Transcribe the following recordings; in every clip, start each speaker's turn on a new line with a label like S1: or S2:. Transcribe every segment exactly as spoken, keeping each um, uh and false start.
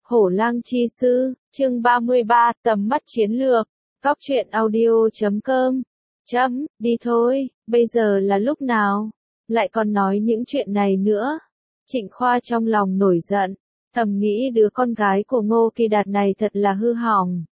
S1: Hổ lang chi sư, chương ba mươi ba, tầm mắt chiến lược, góc truyện audio chấm com, chấm, đi thôi, bây giờ là lúc nào, lại còn nói những chuyện này nữa. Trịnh Khoa trong lòng nổi giận, thầm nghĩ đứa con gái của Ngô Kỳ Đạt này thật là hư hỏng.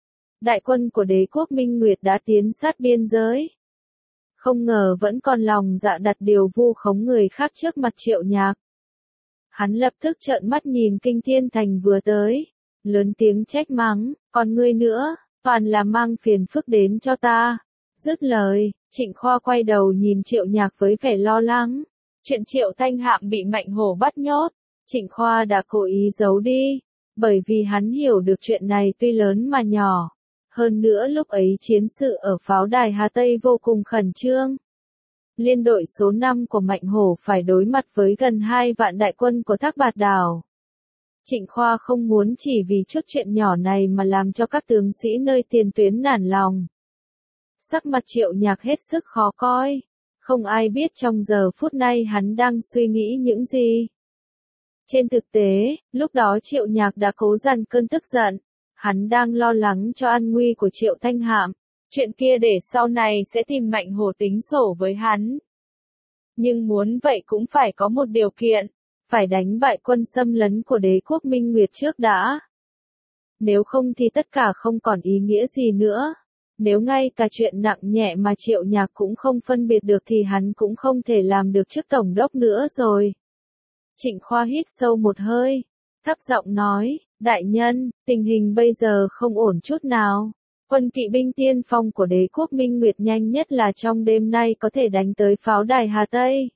S1: Đại quân của đế quốc Minh Nguyệt đã tiến sát biên giới. Không ngờ vẫn còn lòng dạ đặt điều vu khống người khác trước mặt Triệu Nhạc. Hắn lập tức trợn mắt nhìn Kinh Thiên Thành vừa tới, lớn tiếng trách mắng, còn ngươi nữa, toàn là mang phiền phức đến cho ta. Dứt lời, Trịnh Khoa quay đầu nhìn Triệu Nhạc với vẻ lo lắng. Chuyện Triệu Thanh Hạm bị Mạnh Hổ bắt nhốt, Trịnh Khoa đã cố ý giấu đi, bởi vì hắn hiểu được chuyện này tuy lớn mà nhỏ. Hơn nữa lúc ấy chiến sự ở pháo đài Hà Tây vô cùng khẩn trương. Liên đội số năm của Mạnh Hổ phải đối mặt với gần hai vạn đại quân của Thác Bạt Đảo. Trịnh Khoa không muốn chỉ vì chút chuyện nhỏ này mà làm cho các tướng sĩ nơi tiền tuyến nản lòng. Sắc mặt Triệu Nhạc hết sức khó coi. Không ai biết trong giờ phút này hắn đang suy nghĩ những gì. Trên thực tế, lúc đó Triệu Nhạc đã cố dằn cơn tức giận. Hắn đang lo lắng cho an nguy của Triệu Thanh Hạm. Chuyện kia để sau này sẽ tìm Mạnh Hổ tính sổ với hắn. Nhưng muốn vậy cũng phải có một điều kiện. Phải đánh bại quân xâm lấn của đế quốc Minh Nguyệt trước đã. Nếu không thì tất cả không còn ý nghĩa gì nữa. Nếu ngay cả chuyện nặng nhẹ mà Triệu Nhạc cũng không phân biệt được thì hắn cũng không thể làm được chức tổng đốc nữa rồi. Trịnh Khoa hít sâu một hơi, thấp giọng nói, đại nhân, tình hình bây giờ không ổn chút nào. Quân kỵ binh tiên phong của đế quốc Minh Nguyệt nhanh nhất là trong đêm nay có thể đánh tới pháo đài Hà Tây.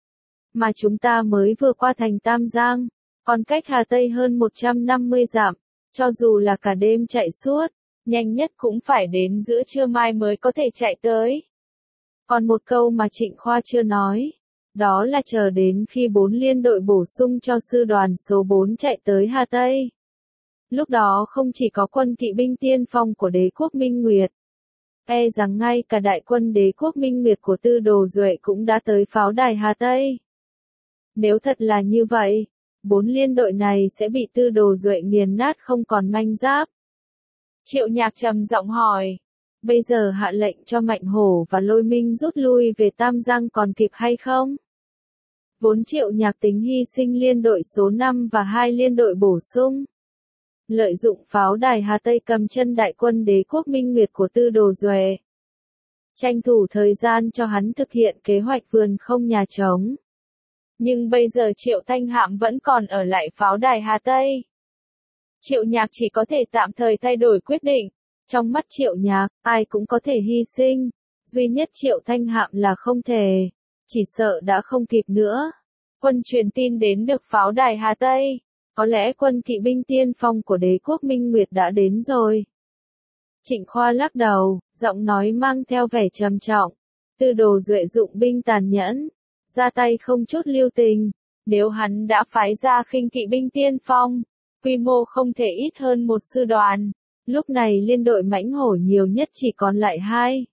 S1: Mà chúng ta mới vừa qua thành Tam Giang, còn cách Hà Tây hơn một trăm năm mươi dặm, cho dù là cả đêm chạy suốt, nhanh nhất cũng phải đến giữa trưa mai mới có thể chạy tới. Còn một câu mà Trịnh Khoa chưa nói, đó là chờ đến khi bốn liên đội bổ sung cho sư đoàn số bốn chạy tới Hà Tây. Lúc đó không chỉ có quân kỵ binh tiên phong của đế quốc Minh Nguyệt, e rằng ngay cả đại quân đế quốc Minh Nguyệt của Tư Đồ Duệ cũng đã tới pháo đài Hà Tây. Nếu thật là như vậy, bốn liên đội này sẽ bị Tư Đồ Duệ nghiền nát không còn manh giáp. Triệu Nhạc trầm giọng hỏi, bây giờ hạ lệnh cho Mạnh Hổ và Lôi Minh rút lui về Tam Giang còn kịp hay không? Vốn Triệu Nhạc tính hy sinh liên đội số năm và hai liên đội bổ sung. Lợi dụng pháo đài Hà Tây cầm chân đại quân đế quốc Minh Nguyệt của Tư Đồ Duệ. Tranh thủ thời gian cho hắn thực hiện kế hoạch vườn không nhà trống. Nhưng bây giờ Triệu Thanh Hạm vẫn còn ở lại pháo đài Hà Tây. Triệu Nhạc chỉ có thể tạm thời thay đổi quyết định. Trong mắt Triệu Nhạc, ai cũng có thể hy sinh. Duy nhất Triệu Thanh Hạm là không thể. Chỉ sợ đã không kịp nữa. Quân truyền tin đến được pháo đài Hà Tây. Có lẽ quân kỵ binh tiên phong của đế quốc Minh Nguyệt đã đến rồi. Trịnh Khoa lắc đầu, giọng nói mang theo vẻ trầm trọng. Tư Đồ Duệ dụng binh tàn nhẫn, ra tay không chút lưu tình. Nếu hắn đã phái ra khinh kỵ binh tiên phong, quy mô không thể ít hơn một sư đoàn. Lúc này liên đội Mãnh Hổ nhiều nhất chỉ còn lại hai.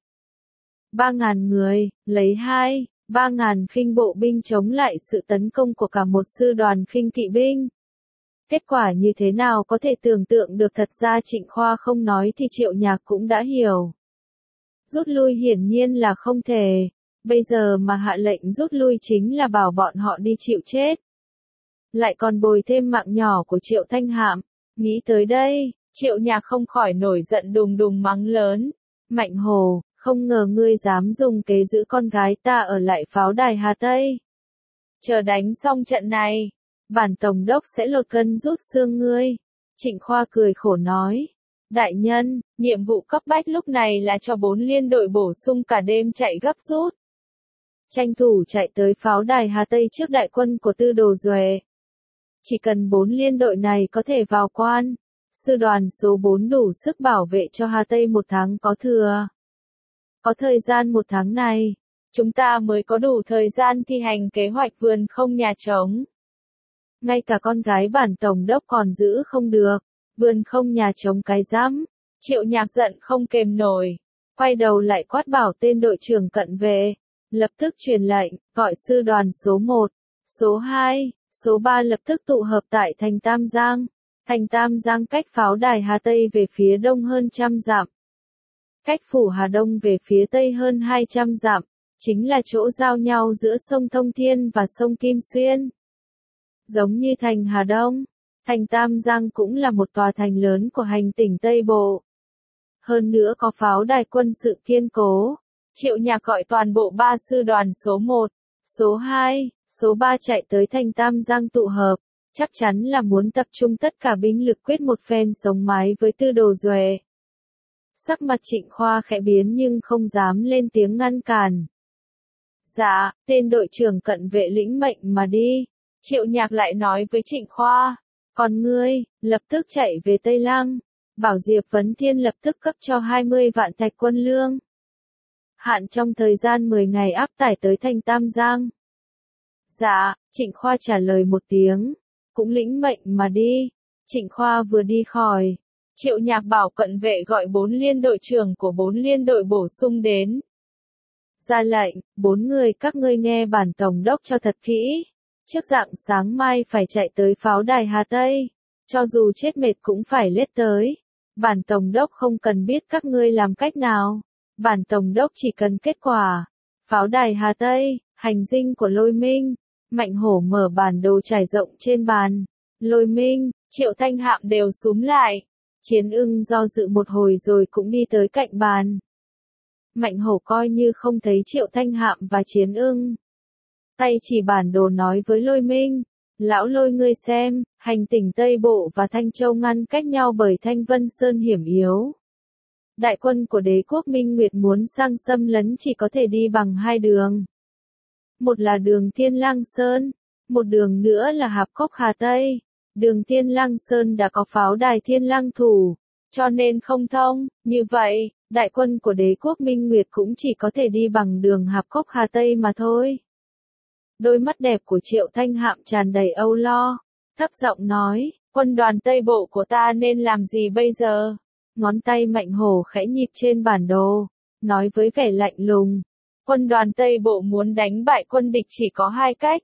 S1: Ba ngàn người, lấy hai, ba ngàn khinh bộ binh chống lại sự tấn công của cả một sư đoàn khinh kỵ binh. Kết quả như thế nào có thể tưởng tượng được, thật ra Trịnh Khoa không nói thì Triệu Nhạc cũng đã hiểu. Rút lui hiển nhiên là không thể, bây giờ mà hạ lệnh rút lui chính là bảo bọn họ đi chịu chết. Lại còn bồi thêm mạng nhỏ của Triệu Thanh Hạm, nghĩ tới đây, Triệu Nhạc không khỏi nổi giận đùng đùng mắng lớn. Mạnh Hổ, không ngờ ngươi dám dùng kế giữ con gái ta ở lại pháo đài Hà Tây. Chờ đánh xong trận này, bản tổng đốc sẽ lột cân rút xương ngươi. Trịnh Khoa cười khổ nói. Đại nhân, nhiệm vụ cấp bách lúc này là cho bốn liên đội bổ sung cả đêm chạy gấp rút. Tranh thủ chạy tới pháo đài Hà Tây trước đại quân của Tư Đồ Duệ. Chỉ cần bốn liên đội này có thể vào quan, sư đoàn số bốn đủ sức bảo vệ cho Hà Tây một tháng có thừa. Có thời gian một tháng này, chúng ta mới có đủ thời gian thi hành kế hoạch vườn không nhà trống. Ngay cả con gái bản tổng đốc còn giữ không được, vườn không nhà trống cái rắm. Triệu Nhạc giận không kềm nổi, quay đầu lại quát bảo tên đội trưởng cận vệ, lập tức truyền lệnh, gọi sư đoàn số một, số hai, số ba lập tức tụ hợp tại thành Tam Giang. Thành Tam Giang cách pháo đài Hà Tây về phía đông hơn trăm dặm. Cách phủ Hà Đông về phía tây hơn hai trăm dặm, chính là chỗ giao nhau giữa sông Thông Thiên và sông Kim Xuyên. Giống như thành Hà Đông, thành Tam Giang cũng là một tòa thành lớn của hành tỉnh Tây Bộ. Hơn nữa có pháo đài quân sự kiên cố. Triệu Nhạc gọi toàn bộ ba sư đoàn số một, số hai, số ba chạy tới thành Tam Giang tụ hợp, chắc chắn là muốn tập trung tất cả binh lực quyết một phen sống mái với Tư Đồ Duệ. Sắc mặt Trịnh Khoa khẽ biến nhưng không dám lên tiếng ngăn cản. Dạ, tên đội trưởng cận vệ lĩnh mệnh mà đi. Triệu Nhạc lại nói với Trịnh Khoa. Còn ngươi, lập tức chạy về Tây Lăng. Bảo Diệp Vấn Thiên lập tức cấp cho hai mươi vạn thạch quân lương. Hạn trong thời gian mười ngày áp tải tới thành Tam Giang. Dạ, Trịnh Khoa trả lời một tiếng. Cũng lĩnh mệnh mà đi. Trịnh Khoa vừa đi khỏi. Triệu Nhạc bảo cận vệ gọi bốn liên đội trưởng của bốn liên đội bổ sung đến. Ra lệnh, bốn người các ngươi nghe bản tổng đốc cho thật kỹ. Trước rạng sáng mai phải chạy tới pháo đài Hà Tây. Cho dù chết mệt cũng phải lết tới. Bản tổng đốc không cần biết các ngươi làm cách nào. Bản tổng đốc chỉ cần kết quả. Pháo đài Hà Tây, hành dinh của Lôi Minh. Mạnh Hổ mở bản đồ trải rộng trên bàn. Lôi Minh, Triệu Thanh Hạm đều xúm lại. Chiến Ưng do dự một hồi rồi cũng đi tới cạnh bàn. Mạnh Hổ coi như không thấy Triệu Thanh Hạm và Chiến Ưng. Tay chỉ bản đồ nói với Lôi Minh. Lão Lôi ngươi xem, hành tỉnh Tây Bộ và Thanh Châu ngăn cách nhau bởi Thanh Vân Sơn hiểm yếu. Đại quân của đế quốc Minh Nguyệt muốn sang xâm lấn chỉ có thể đi bằng hai đường. Một là đường Thiên Lang Sơn, một đường nữa là Hạp Cốc Hà Tây. Đường Thiên Lang Sơn đã có pháo đài Thiên Lang Thủ, cho nên không thông. Như vậy, đại quân của đế quốc Minh Nguyệt cũng chỉ có thể đi bằng đường Hạp Cốc Hà Tây mà thôi. Đôi mắt đẹp của Triệu Thanh Hạm tràn đầy âu lo, thấp giọng nói, quân đoàn Tây Bộ của ta nên làm gì bây giờ? Ngón tay Mạnh Hổ khẽ nhịp trên bản đồ, nói với vẻ lạnh lùng. Quân đoàn Tây Bộ muốn đánh bại quân địch chỉ có hai cách.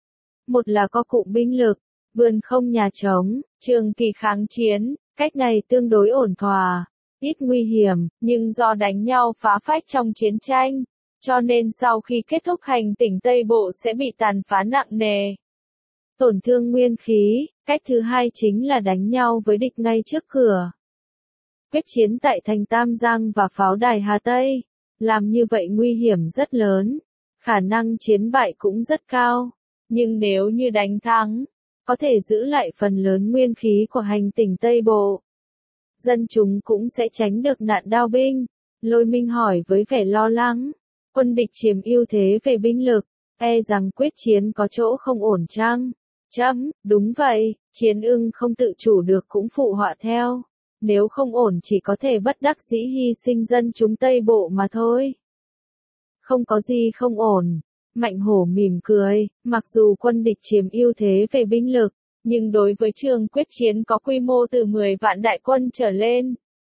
S1: Một là có cụm binh lực, vườn không nhà trống, trường kỳ kháng chiến, cách này tương đối ổn thỏa, ít nguy hiểm, nhưng do đánh nhau phá phách trong chiến tranh, cho nên sau khi kết thúc hành tỉnh Tây Bộ sẽ bị tàn phá nặng nề. Tổn thương nguyên khí, cách thứ hai chính là đánh nhau với địch ngay trước cửa. Quyết chiến tại thành Tam Giang và pháo đài Hà Tây, làm như vậy nguy hiểm rất lớn, khả năng chiến bại cũng rất cao, nhưng nếu như đánh thắng, có thể giữ lại phần lớn nguyên khí của hành tỉnh Tây Bộ. Dân chúng cũng sẽ tránh được nạn đao binh. Lôi Minh hỏi với vẻ lo lắng, quân địch chiếm ưu thế về binh lực, e rằng quyết chiến có chỗ không ổn chăng? Chấm, đúng vậy, Chiến Ưng không tự chủ được cũng phụ họa theo. Nếu không ổn chỉ có thể bất đắc dĩ hy sinh dân chúng Tây Bộ mà thôi. Không có gì không ổn. Mạnh Hổ mỉm cười, mặc dù quân địch chiếm ưu thế về binh lực, nhưng đối với trường quyết chiến có quy mô từ mười vạn đại quân trở lên.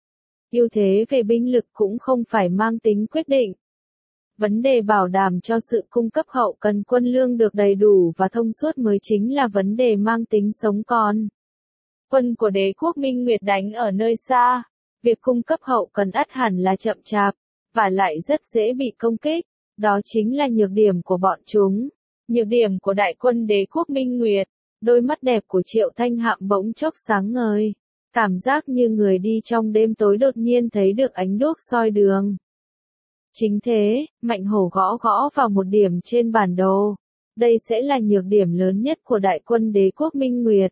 S1: Ưu thế về binh lực cũng không phải mang tính quyết định. Vấn đề bảo đảm cho sự cung cấp hậu cần quân lương được đầy đủ và thông suốt mới chính là vấn đề mang tính sống còn. Quân của đế quốc Minh Nguyệt đánh ở nơi xa, việc cung cấp hậu cần ắt hẳn là chậm chạp, và lại rất dễ bị công kích, đó chính là nhược điểm của bọn chúng. Nhược điểm của đại quân đế quốc Minh Nguyệt, đôi mắt đẹp của Triệu Thanh Hạm bỗng chốc sáng ngời, cảm giác như người đi trong đêm tối đột nhiên thấy được ánh đuốc soi đường. Chính thế, Mạnh Hổ gõ gõ vào một điểm trên bản đồ. Đây sẽ là nhược điểm lớn nhất của đại quân đế quốc Minh Nguyệt.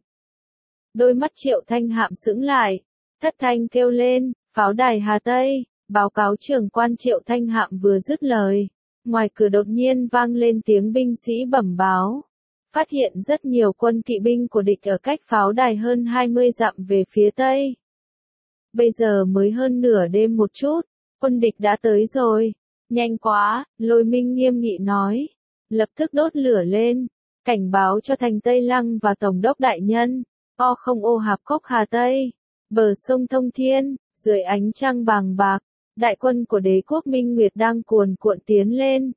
S1: Đôi mắt Triệu Thanh Hạm sững lại, thất thanh kêu lên, pháo đài Hà Tây, báo cáo trưởng quan. Triệu Thanh Hạm vừa dứt lời, ngoài cửa đột nhiên vang lên tiếng binh sĩ bẩm báo. Phát hiện rất nhiều quân kỵ binh của địch ở cách pháo đài hơn hai mươi dặm về phía tây. Bây giờ mới hơn nửa đêm một chút, quân địch đã tới rồi. Nhanh quá, Lôi Minh nghiêm nghị nói. Lập tức đốt lửa lên, cảnh báo cho thành Tây Lăng và Tổng đốc đại nhân. O không ô Hạp Cốc Hà Tây, bờ sông Thông Thiên, dưới ánh trăng bàng bạc, đại quân của đế quốc Minh Nguyệt đang cuồn cuộn tiến lên.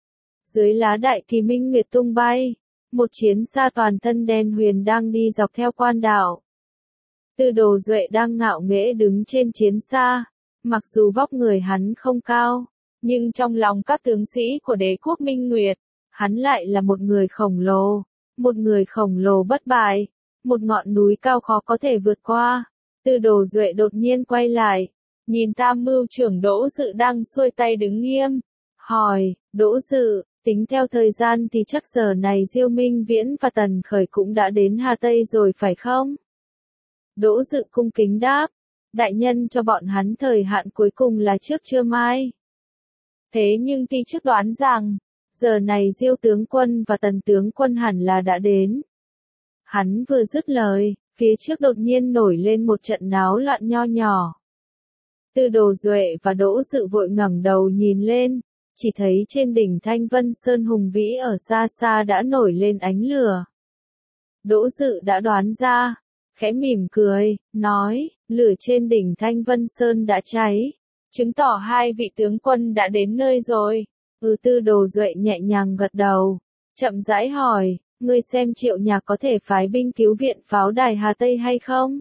S1: Dưới lá đại kỳ Minh Nguyệt tung bay, một chiến xa toàn thân đen huyền đang đi dọc theo quan đạo. Tư Đồ Duệ đang ngạo nghễ đứng trên chiến xa. Mặc dù vóc người hắn không cao, nhưng trong lòng các tướng sĩ của đế quốc Minh Nguyệt, hắn lại là một người khổng lồ, một người khổng lồ bất bại, một ngọn núi cao khó có thể vượt qua. Tư Đồ Duệ đột nhiên quay lại, nhìn Tam Mưu trưởng Đỗ Dự đang xuôi tay đứng nghiêm, hỏi, Đỗ Dự, tính theo thời gian thì chắc giờ này Diêu Minh Viễn và Tần Khởi cũng đã đến Hà Tây rồi phải không? Đỗ Dự cung kính đáp, đại nhân cho bọn hắn thời hạn cuối cùng là trước trưa mai. Thế nhưng ti trước đoán rằng, giờ này Diêu tướng quân và Tần tướng quân hẳn là đã đến. Hắn vừa dứt lời, phía trước đột nhiên nổi lên một trận náo loạn nho nhỏ. Tư Đồ Duệ và Đỗ Dự vội ngẩng đầu nhìn lên, chỉ thấy trên đỉnh Thanh Vân Sơn hùng vĩ ở xa xa đã nổi lên ánh lửa. Đỗ Dự đã đoán ra, khẽ mỉm cười, nói, lửa trên đỉnh Thanh Vân Sơn đã cháy, chứng tỏ hai vị tướng quân đã đến nơi rồi. Ừ, Tư Đồ Duệ nhẹ nhàng gật đầu, chậm rãi hỏi, ngươi xem Triệu Nhạc có thể phái binh cứu viện pháo đài Hà Tây hay không?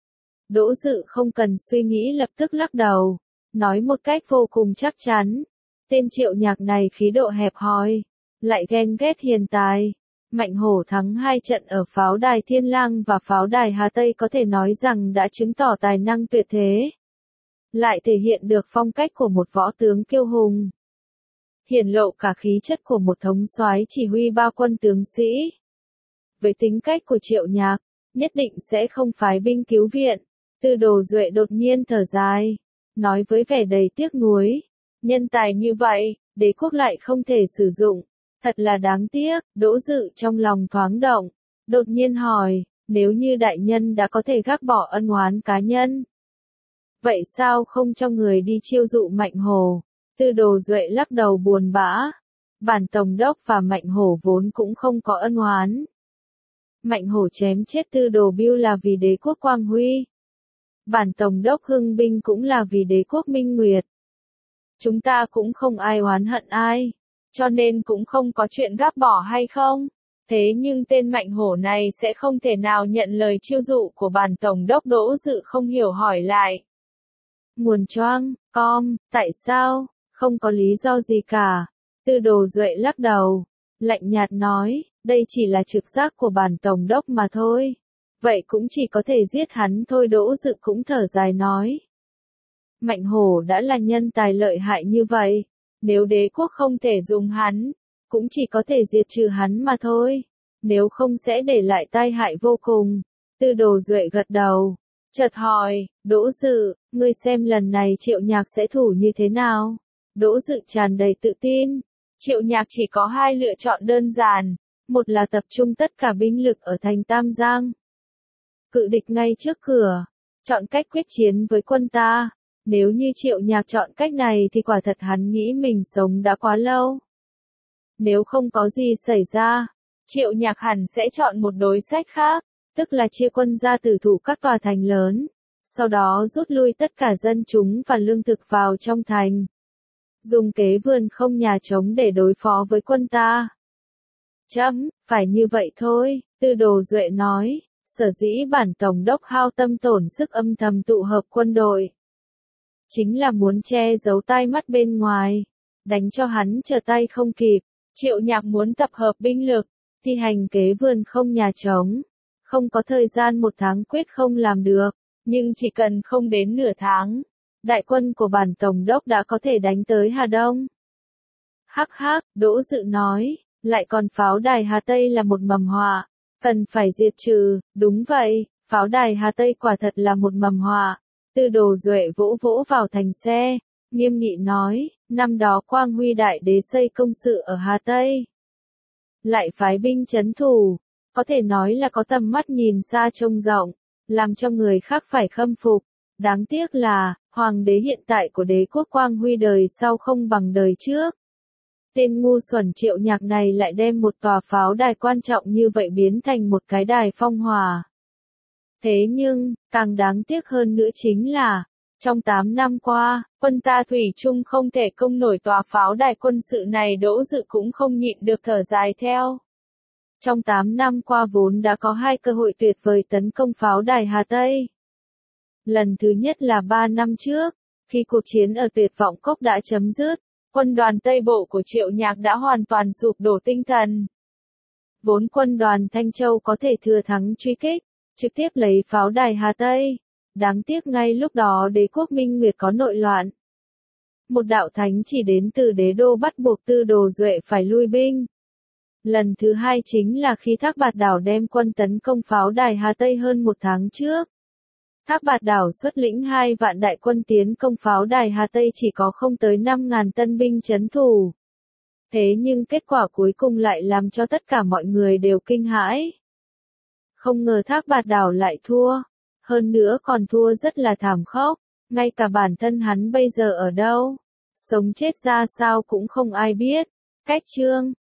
S1: Đỗ Dự không cần suy nghĩ lập tức lắc đầu, nói một cách vô cùng chắc chắn, tên Triệu Nhạc này khí độ hẹp hòi, lại ghen ghét hiền tài. Mạnh Hổ thắng hai trận ở pháo đài Thiên Lang và pháo đài Hà Tây có thể nói rằng đã chứng tỏ tài năng tuyệt thế, lại thể hiện được phong cách của một võ tướng kiêu hùng, hiển lộ cả khí chất của một thống soái chỉ huy ba quân tướng sĩ. Với tính cách của Triệu Nhạc, nhất định sẽ không phái binh cứu viện. Tư Đồ Duệ đột nhiên thở dài, nói với vẻ đầy tiếc nuối, nhân tài như vậy, đế quốc lại không thể sử dụng, thật là đáng tiếc. Đỗ Dự trong lòng thoáng động, đột nhiên hỏi, nếu như đại nhân đã có thể gác bỏ ân oán cá nhân, vậy sao không cho người đi chiêu dụ Mạnh Hổ? Tư Đồ Duệ lắc đầu buồn bã, bản tổng đốc và Mạnh Hổ vốn cũng không có ân oán. Mạnh Hổ chém chết Tư Đồ Bưu là vì đế quốc Quang Huy. Bản tổng đốc hưng binh cũng là vì đế quốc Minh Nguyệt. Chúng ta cũng không ai oán hận ai, cho nên cũng không có chuyện gác bỏ hay không. Thế nhưng tên Mạnh Hổ này sẽ không thể nào nhận lời chiêu dụ của bản tổng đốc. Đỗ Dự không hiểu hỏi lại. Nguồn choang, com, tại sao? Không có lý do gì cả. Tư Đồ Duệ lắc đầu, lạnh nhạt nói, đây chỉ là trực giác của bản tổng đốc mà thôi. Vậy cũng chỉ có thể giết hắn thôi. Đỗ Dự cũng thở dài nói. Mạnh Hổ đã là nhân tài lợi hại như vậy, nếu đế quốc không thể dùng hắn, cũng chỉ có thể diệt trừ hắn mà thôi, nếu không sẽ để lại tai hại vô cùng. Tư Đồ Duệ gật đầu, chợt hỏi, Đỗ Dự, ngươi xem lần này Triệu Nhạc sẽ thủ như thế nào? Đỗ Dự tràn đầy tự tin, Triệu Nhạc chỉ có hai lựa chọn đơn giản, một là tập trung tất cả binh lực ở thành Tam Giang, cự địch ngay trước cửa, chọn cách quyết chiến với quân ta. Nếu như Triệu Nhạc chọn cách này thì quả thật hắn nghĩ mình sống đã quá lâu. Nếu không có gì xảy ra, Triệu Nhạc hẳn sẽ chọn một đối sách khác, tức là chia quân ra tử thủ các tòa thành lớn, sau đó rút lui tất cả dân chúng và lương thực vào trong thành. Dùng kế vườn không nhà trống để đối phó với quân ta. Chấm, phải như vậy thôi, Tư Đồ Duệ nói, sở dĩ bản tổng đốc hao tâm tổn sức âm thầm tụ hợp quân đội, chính là muốn che giấu tai mắt bên ngoài, đánh cho hắn trở tay không kịp. Triệu Nhạc muốn tập hợp binh lực, thi hành kế vườn không nhà trống, không có thời gian một tháng quyết không làm được, nhưng chỉ cần không đến nửa tháng, đại quân của bản tổng đốc đã có thể đánh tới Hà Đông. Hắc hắc, Đỗ Dự nói, lại còn pháo đài Hà Tây là một mầm họa, cần phải diệt trừ. Đúng vậy, pháo đài Hà Tây quả thật là một mầm họa. Tư Đồ Duệ vỗ vỗ vào thành xe, nghiêm nghị nói, năm đó Quang Huy đại đế xây công sự ở Hà Tây, lại phái binh trấn thủ, có thể nói là có tầm mắt nhìn xa trông rộng, làm cho người khác phải khâm phục. Đáng tiếc là, hoàng đế hiện tại của đế quốc Quang Huy đời sau không bằng đời trước. Tên ngu xuẩn Triệu Nhạc này lại đem một tòa pháo đài quan trọng như vậy biến thành một cái đài phong hỏa. Thế nhưng, càng đáng tiếc hơn nữa chính là, trong tám năm qua, quân ta thủy chung không thể công nổi tòa pháo đài quân sự này. Đỗ Dự cũng không nhịn được thở dài theo. Trong tám năm qua vốn đã có hai cơ hội tuyệt vời tấn công pháo đài Hà Tây. Lần thứ nhất là ba năm trước, khi cuộc chiến ở Tuyệt Vọng Cốc đã chấm dứt, quân đoàn Tây Bộ của Triệu Nhạc đã hoàn toàn sụp đổ tinh thần. Vốn quân đoàn Thanh Châu có thể thừa thắng truy kích, trực tiếp lấy pháo đài Hà Tây. Đáng tiếc ngay lúc đó đế quốc Minh Nguyệt có nội loạn. Một đạo thánh chỉ đến từ đế đô bắt buộc Tư Đồ Duệ phải lui binh. Lần thứ hai chính là khi Thác Bạt Đảo đem quân tấn công pháo đài Hà Tây hơn một tháng trước. Thác Bạt Đảo xuất lĩnh hai vạn đại quân tiến công pháo đài Hà Tây chỉ có không tới năm ngàn tân binh trấn thủ. Thế nhưng kết quả cuối cùng lại làm cho tất cả mọi người đều kinh hãi. Không ngờ Thác Bạt Đảo lại thua. Hơn nữa còn thua rất là thảm khốc. Ngay cả bản thân hắn bây giờ ở đâu, sống chết ra sao cũng không ai biết. Cách chương